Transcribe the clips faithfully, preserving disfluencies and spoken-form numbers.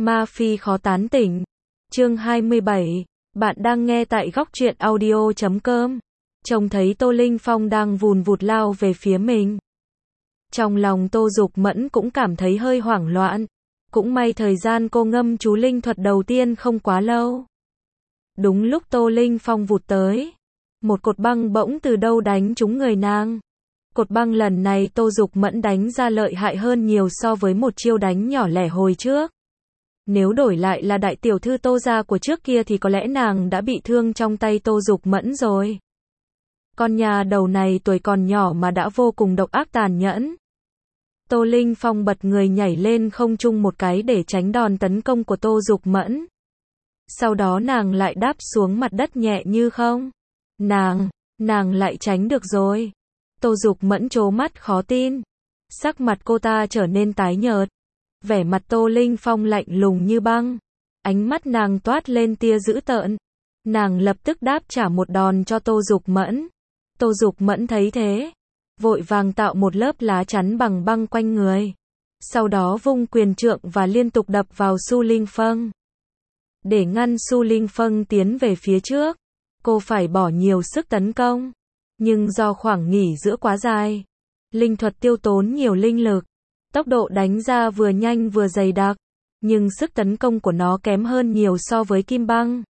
Ma Phi khó tán tỉnh. Chương hai mươi bảy. Bạn đang nghe tại góc truyện audio chấm com. Trông thấy Tô Linh Phong đang vùn vụt lao về phía mình. Trong lòng Tô Dục Mẫn cũng cảm thấy hơi hoảng loạn. Cũng may thời gian cô ngâm chú linh thuật đầu tiên không quá lâu. Đúng lúc Tô Linh Phong vụt tới, một cột băng bỗng từ đâu đánh trúng người nàng. Cột băng lần này Tô Dục Mẫn đánh ra lợi hại hơn nhiều so với một chiêu đánh nhỏ lẻ hồi trước. Nếu đổi lại là đại tiểu thư Tô gia của trước kia thì có lẽ nàng đã bị thương trong tay Tô Dục Mẫn rồi. Con nhà đầu này tuổi còn nhỏ mà đã vô cùng độc ác tàn nhẫn. Tô Linh Phong bật người nhảy lên không trung một cái để tránh đòn tấn công của Tô Dục Mẫn. Sau đó nàng lại đáp xuống mặt đất nhẹ như không. Nàng, nàng lại tránh được rồi. Tô Dục Mẫn trố mắt khó tin. Sắc mặt cô ta trở nên tái nhợt. Vẻ mặt Tô Linh Phong lạnh lùng như băng. Ánh mắt nàng toát lên tia dữ tợn. Nàng lập tức đáp trả một đòn cho Tô Dục Mẫn. Tô Dục Mẫn thấy thế, vội vàng tạo một lớp lá chắn bằng băng quanh người. Sau đó vung quyền trượng và liên tục đập vào Su Linh Phong. Để ngăn Su Linh Phong tiến về phía trước, cô phải bỏ nhiều sức tấn công. Nhưng do khoảng nghỉ giữa quá dài, linh thuật tiêu tốn nhiều linh lực. Tốc độ đánh ra vừa nhanh vừa dày đặc, nhưng sức tấn công của nó kém hơn nhiều so với kim băng.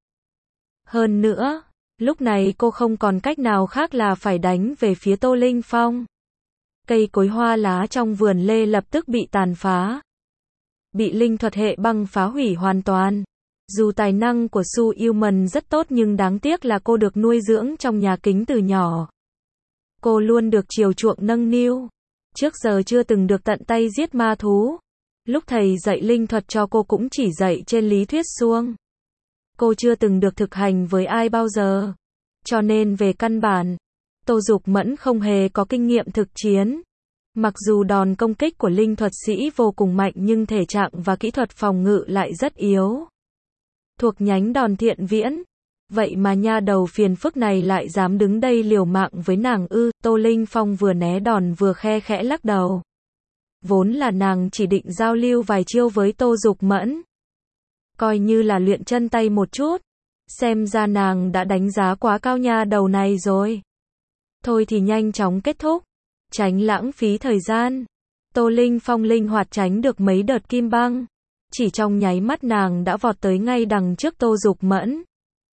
Hơn nữa, lúc này cô không còn cách nào khác là phải đánh về phía Tô Linh Phong. Cây cối hoa lá trong vườn lê lập tức bị tàn phá. Bị linh thuật hệ băng phá hủy hoàn toàn. Dù tài năng của Su Ilman rất tốt nhưng đáng tiếc là cô được nuôi dưỡng trong nhà kính từ nhỏ. Cô luôn được chiều chuộng nâng niu. Trước giờ chưa từng được tận tay giết ma thú. Lúc thầy dạy linh thuật cho cô cũng chỉ dạy trên lý thuyết suông. Cô chưa từng được thực hành với ai bao giờ. Cho nên về căn bản, Tô Dục Mẫn không hề có kinh nghiệm thực chiến. Mặc dù đòn công kích của linh thuật sĩ vô cùng mạnh nhưng thể trạng và kỹ thuật phòng ngự lại rất yếu. Thuộc nhánh đòn thiện viễn. Vậy mà nha đầu phiền phức này lại dám đứng đây liều mạng với nàng ư? Tô Linh Phong vừa né đòn vừa khe khẽ lắc đầu. Vốn là nàng chỉ định giao lưu vài chiêu với Tô Dục Mẫn. Coi như là luyện chân tay một chút. Xem ra nàng đã đánh giá quá cao nha đầu này rồi. Thôi thì nhanh chóng kết thúc. Tránh lãng phí thời gian. Tô Linh Phong linh hoạt tránh được mấy đợt kim băng. Chỉ trong nháy mắt nàng đã vọt tới ngay đằng trước Tô Dục Mẫn.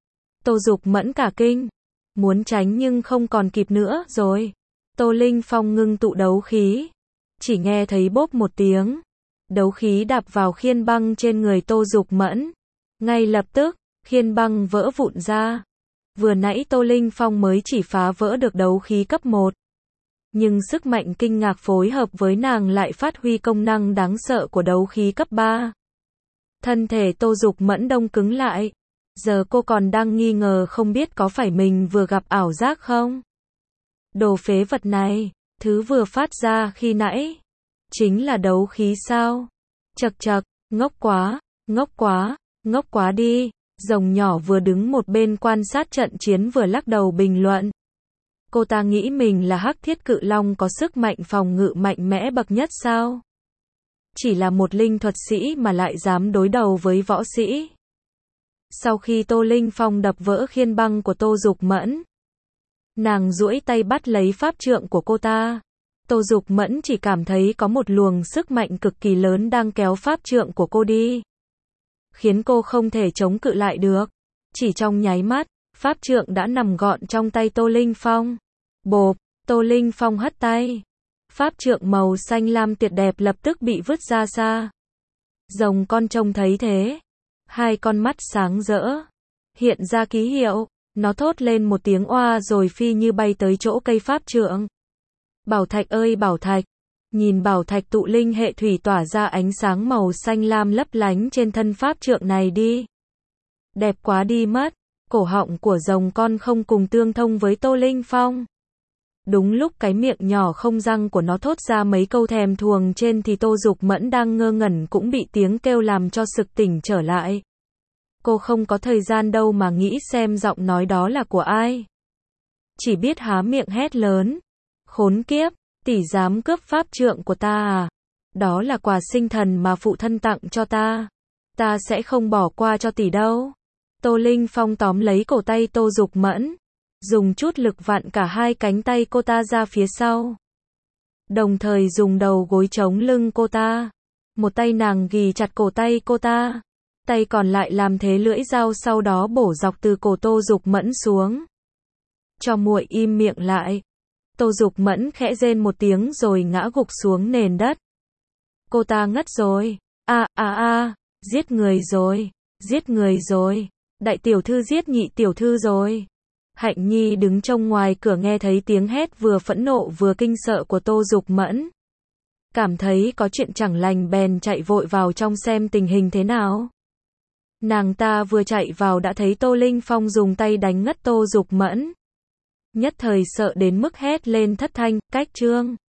Tô Dục Mẫn cả kinh. Muốn tránh nhưng không còn kịp nữa rồi. Tô Linh Phong ngưng tụ đấu khí. Chỉ nghe thấy bốp một tiếng. Đấu khí đạp vào khiên băng trên người Tô Dục Mẫn. Ngay lập tức, khiên băng vỡ vụn ra. Vừa nãy Tô Linh Phong mới chỉ phá vỡ được đấu khí cấp một. Nhưng sức mạnh kinh ngạc phối hợp với nàng lại phát huy công năng đáng sợ của đấu khí cấp ba. Thân thể Tô Dục Mẫn đông cứng lại. Giờ cô còn đang nghi ngờ không biết có phải mình vừa gặp ảo giác không? Đồ phế vật này, thứ vừa phát ra khi nãy, chính là đấu khí sao? Chậc chậc, ngốc quá, ngốc quá, ngốc quá đi. Rồng nhỏ vừa đứng một bên quan sát trận chiến vừa lắc đầu bình luận. Cô ta nghĩ mình là Hắc Thiết Cự Long có sức mạnh phòng ngự mạnh mẽ bậc nhất sao? Chỉ là một linh thuật sĩ mà lại dám đối đầu với võ sĩ. Sau khi Tô Linh Phong đập vỡ khiên băng của Tô Dục Mẫn, nàng duỗi tay bắt lấy pháp trượng của cô ta. Tô Dục Mẫn chỉ cảm thấy có một luồng sức mạnh cực kỳ lớn đang kéo pháp trượng của cô đi, khiến cô không thể chống cự lại được. Chỉ trong nháy mắt, pháp trượng đã nằm gọn trong tay Tô Linh Phong. Bộp, Tô Linh Phong hất tay. Pháp trượng màu xanh lam tuyệt đẹp lập tức bị vứt ra xa. Rồng con trông thấy thế, hai con mắt sáng rỡ, hiện ra ký hiệu, nó thốt lên một tiếng oa rồi phi như bay tới chỗ cây pháp trượng. Bảo thạch ơi bảo thạch, nhìn bảo thạch tụ linh hệ thủy tỏa ra ánh sáng màu xanh lam lấp lánh trên thân pháp trượng này đi. Đẹp quá đi mất, cổ họng của rồng con không cùng tương thông với Tô Linh Phong. Đúng lúc cái miệng nhỏ không răng của nó thốt ra mấy câu thèm thuồng trên thì Tô Dục Mẫn đang ngơ ngẩn cũng bị tiếng kêu làm cho sực tỉnh trở lại. Cô không có thời gian đâu mà nghĩ xem giọng nói đó là của ai. Chỉ biết há miệng hét lớn. Khốn kiếp, tỷ dám cướp pháp trượng của ta à? Đó là quà sinh thần mà phụ thân tặng cho ta. Ta sẽ không bỏ qua cho tỷ đâu. Tô Linh Phong tóm lấy cổ tay Tô Dục Mẫn, dùng chút lực vặn cả hai cánh tay cô ta ra phía sau. Đồng thời dùng đầu gối chống lưng cô ta. Một tay nàng ghì chặt cổ tay cô ta, tay còn lại làm thế lưỡi dao sau đó bổ dọc từ cổ Tô Dục Mẫn xuống. Cho muội im miệng lại. Tô Dục Mẫn khẽ rên một tiếng rồi ngã gục xuống nền đất. Cô ta ngất rồi. A a a, giết người rồi, giết người rồi. Đại tiểu thư giết nhị tiểu thư rồi. Hạnh Nhi đứng trông ngoài cửa nghe thấy tiếng hét vừa phẫn nộ vừa kinh sợ của Tô Dục Mẫn. Cảm thấy có chuyện chẳng lành bèn chạy vội vào trong xem tình hình thế nào. Nàng ta vừa chạy vào đã thấy Tô Linh Phong dùng tay đánh ngất Tô Dục Mẫn. Nhất thời sợ đến mức hét lên thất thanh, cách trương.